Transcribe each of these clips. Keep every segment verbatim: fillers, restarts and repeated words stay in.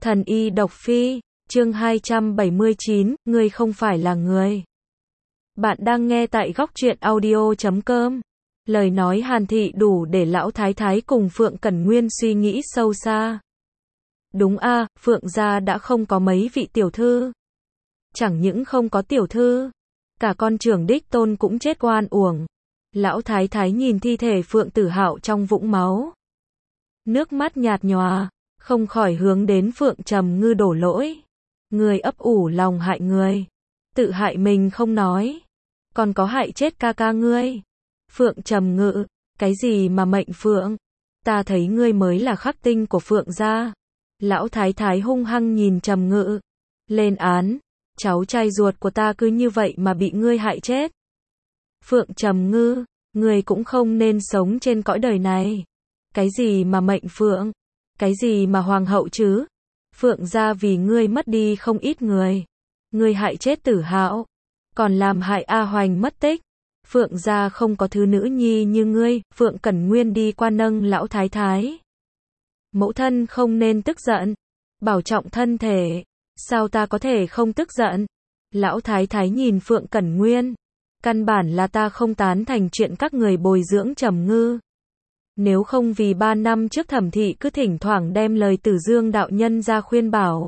Thần y độc phi, chương hai trăm bảy mươi chín, ngươi không phải là người. Bạn đang nghe tại góc truyện audio chấm com. Lời nói Hàn Thị đủ để lão thái thái cùng Phượng Cẩn Nguyên suy nghĩ sâu xa. Đúng a, Phượng gia đã không có mấy vị tiểu thư. Chẳng những không có tiểu thư, cả con trưởng đích tôn cũng chết oan uổng. Lão thái thái nhìn thi thể Phượng Tử Hạo trong vũng máu, nước mắt nhạt nhòa, không khỏi hướng đến Phượng Trầm Ngư đổ lỗi. Người ấp ủ lòng hại người, tự hại mình không nói, còn có hại chết ca ca ngươi. Phượng Trầm Ngư, cái gì mà mệnh Phượng, ta thấy ngươi mới là khắc tinh của Phượng gia. Lão thái thái hung hăng nhìn Trầm Ngư, lên án, cháu trai ruột của ta cứ như vậy mà bị ngươi hại chết. Phượng Trầm Ngư, ngươi cũng không nên sống trên cõi đời này. Cái gì mà mệnh Phượng, cái gì mà hoàng hậu chứ? Phượng gia vì ngươi mất đi không ít người. Ngươi hại chết Tử Hạo, còn làm hại A Hoành mất tích. Phượng gia không có thứ nữ nhi như ngươi. Phượng Cẩn Nguyên đi qua nâng lão thái thái. Mẫu thân không nên tức giận, bảo trọng thân thể. Sao ta có thể không tức giận? Lão thái thái nhìn Phượng Cẩn Nguyên, căn bản là ta không tán thành chuyện các người bồi dưỡng Trầm Ngư. Nếu không vì ba năm trước Thẩm thị cứ thỉnh thoảng đem lời Tử Dương đạo nhân ra khuyên bảo,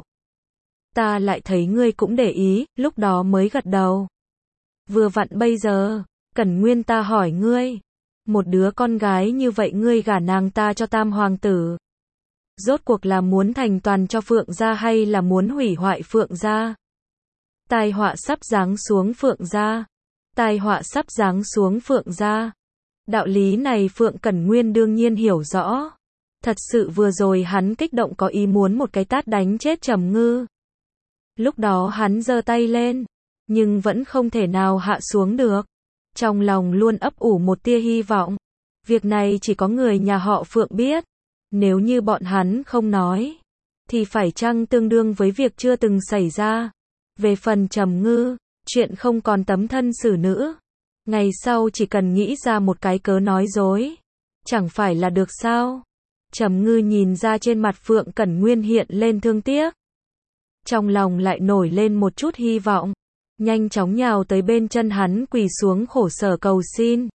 ta lại thấy ngươi cũng để ý, lúc đó mới gật đầu. Vừa vặn bây giờ, Cẩn Nguyên ta hỏi ngươi, một đứa con gái như vậy ngươi gả nàng ta cho Tam hoàng tử, rốt cuộc là muốn thành toàn cho Phượng gia hay là muốn hủy hoại Phượng gia? Tai họa sắp giáng xuống Phượng gia, tai họa sắp giáng xuống Phượng gia. Đạo lý này Phượng Cẩn Nguyên đương nhiên hiểu rõ. Thật sự vừa rồi hắn kích động có ý muốn một cái tát đánh chết Trầm Ngư. Lúc đó hắn giơ tay lên, nhưng vẫn không thể nào hạ xuống được. Trong lòng luôn ấp ủ một tia hy vọng. Việc này chỉ có người nhà họ Phượng biết. Nếu như bọn hắn không nói, thì phải chăng tương đương với việc chưa từng xảy ra. Về phần Trầm Ngư, chuyện không còn tấm thân xử nữ. Ngày sau chỉ cần nghĩ ra một cái cớ nói dối, chẳng phải là được sao? Trầm Ngư nhìn ra trên mặt Phượng Cẩn Nguyên hiện lên thương tiếc. Trong lòng lại nổi lên một chút hy vọng. Nhanh chóng nhào tới bên chân hắn quỳ xuống khổ sở cầu xin.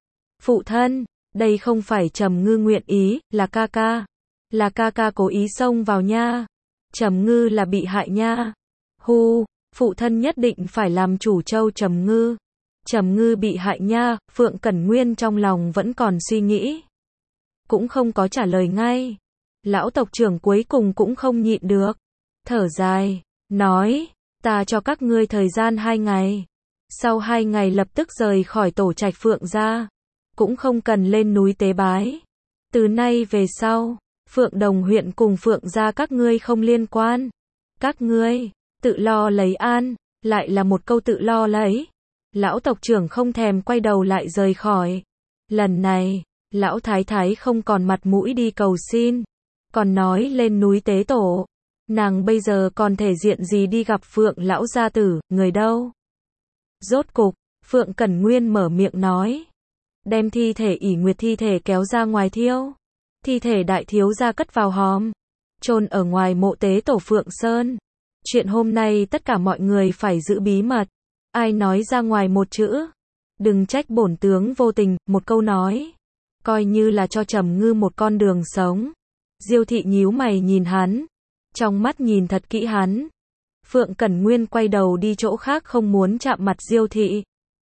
Phụ thân, đây không phải Trầm Ngư nguyện ý, là ca ca. Là ca ca cố ý xông vào nha. Trầm Ngư là bị hại nha. Hu, phụ thân nhất định phải làm chủ châu Trầm Ngư. Trầm Ngư bị hại nha. Phượng Cẩn Nguyên trong lòng vẫn còn suy nghĩ, cũng không có trả lời ngay. Lão tộc trưởng cuối cùng cũng không nhịn được, thở dài, nói, ta cho các ngươi thời gian hai ngày. Sau hai ngày lập tức rời khỏi tổ trạch Phượng gia, cũng không cần lên núi tế bái. Từ nay về sau, Phượng Đồng huyện cùng Phượng gia các ngươi không liên quan. Các ngươi tự lo lấy an. Lại là một câu tự lo lấy. Lão tộc trưởng không thèm quay đầu lại rời khỏi. Lần này, lão thái thái không còn mặt mũi đi cầu xin, còn nói lên núi tế tổ. Nàng bây giờ còn thể diện gì đi gặp Phượng lão gia tử, người đâu? Rốt cục, Phượng Cẩn Nguyên mở miệng nói, đem thi thể ỷ nguyệt thi thể kéo ra ngoài thiêu. Thi thể đại thiếu gia cất vào hòm, chôn ở ngoài mộ tế tổ Phượng Sơn. Chuyện hôm nay tất cả mọi người phải giữ bí mật. Ai nói ra ngoài một chữ, đừng trách bổn tướng vô tình. Một câu nói, coi như là cho Trầm Ngư một con đường sống. Diêu thị nhíu mày nhìn hắn, trong mắt nhìn thật kỹ hắn. Phượng Cẩn Nguyên quay đầu đi chỗ khác không muốn chạm mặt Diêu thị.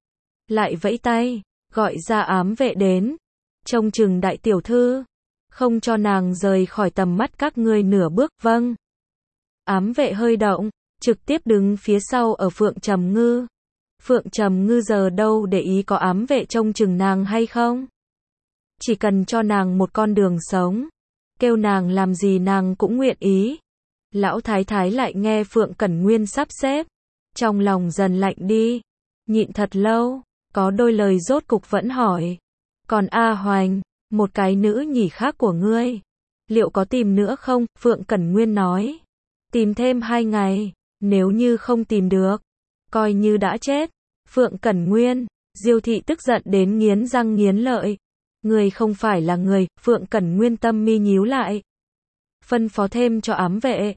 Lại vẫy tay, gọi ra ám vệ đến, trông chừng đại tiểu thư, không cho nàng rời khỏi tầm mắt các ngươi nửa bước. Vâng. Ám vệ hơi động, trực tiếp đứng phía sau ở Phượng Trầm Ngư. Phượng Trầm Ngư giờ đâu để ý có ám vệ trông chừng nàng hay không. Chỉ cần cho nàng một con đường sống, kêu nàng làm gì nàng cũng nguyện ý. Lão thái thái lại nghe Phượng Cẩn Nguyên sắp xếp, trong lòng dần lạnh đi, nhịn thật lâu, có đôi lời rốt cục vẫn hỏi. Còn A Hoành, một cái nữ nhỉ khác của ngươi, liệu có tìm nữa không? Phượng Cẩn Nguyên nói, tìm thêm hai ngày, nếu như không tìm được, coi như đã chết. Phượng Cẩn Nguyên, Diêu thị tức giận đến nghiến răng nghiến lợi. Người không phải là người. Phượng Cẩn Nguyên tâm mi nhíu lại, phân phó thêm cho ám vệ,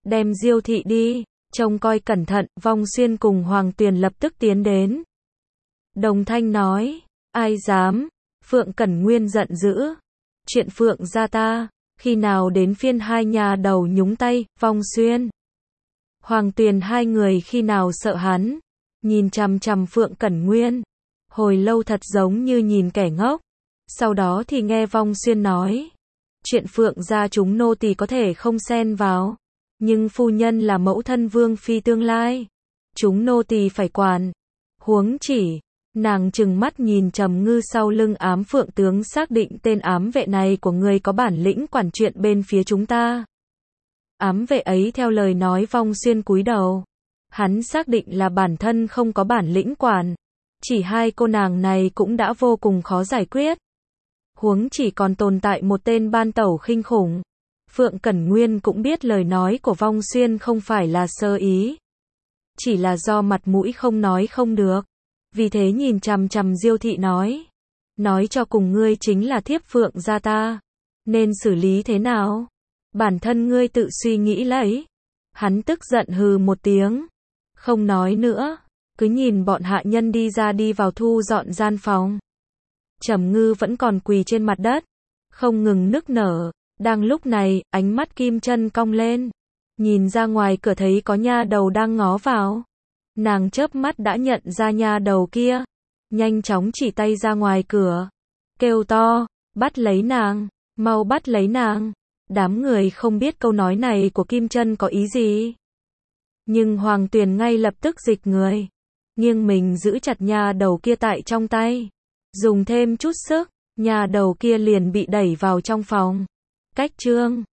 đem Diêu thị đi, trông coi cẩn thận, Vong Xuyên cùng Hoàng Tuyền lập tức tiến đến. Đồng thanh nói, ai dám, Phượng Cẩn Nguyên giận dữ, chuyện Phượng gia ta, khi nào đến phiên hai nhà đầu nhúng tay, Vong Xuyên. Hoàng Tuyền hai người khi nào sợ hắn, nhìn chằm chằm Phượng Cẩn Nguyên, hồi lâu thật giống như nhìn kẻ ngốc, sau đó thì nghe Vong Xuyên nói, chuyện Phượng gia chúng nô tỳ có thể không xen vào, nhưng phu nhân là mẫu thân vương phi tương lai, chúng nô tỳ phải quản, huống chỉ, nàng trừng mắt nhìn Trầm Ngư sau lưng ám Phượng tướng xác định tên ám vệ này của người có bản lĩnh quản chuyện bên phía chúng ta. Ám vệ ấy theo lời nói Vong Xuyên cúi đầu, hắn xác định là bản thân không có bản lĩnh quản, chỉ hai cô nàng này cũng đã vô cùng khó giải quyết. Huống chỉ còn tồn tại một tên ban tẩu khinh khủng. Phượng Cẩn Nguyên cũng biết lời nói của Vong Xuyên không phải là sơ ý, chỉ là do mặt mũi không nói không được, vì thế nhìn chằm chằm Diêu thị nói, nói cho cùng ngươi chính là thiếp Phượng gia ta, nên xử lý thế nào? Bản thân ngươi tự suy nghĩ lấy. Hắn tức giận hừ một tiếng, không nói nữa, cứ nhìn bọn hạ nhân đi ra đi vào thu dọn gian phòng. Trầm Ngư vẫn còn quỳ trên mặt đất, không ngừng nức nở. Đang lúc này, ánh mắt Kim Chân cong lên, nhìn ra ngoài cửa thấy có nha đầu đang ngó vào. Nàng chớp mắt đã nhận ra nha đầu kia, nhanh chóng chỉ tay ra ngoài cửa, kêu to, bắt lấy nàng, mau bắt lấy nàng. Đám người không biết câu nói này của Kim Chân có ý gì. Nhưng Hoàng Tuyền ngay lập tức dịch người, nghiêng mình giữ chặt nha đầu kia tại trong tay. Dùng thêm chút sức, nha đầu kia liền bị đẩy vào trong phòng. Cách chương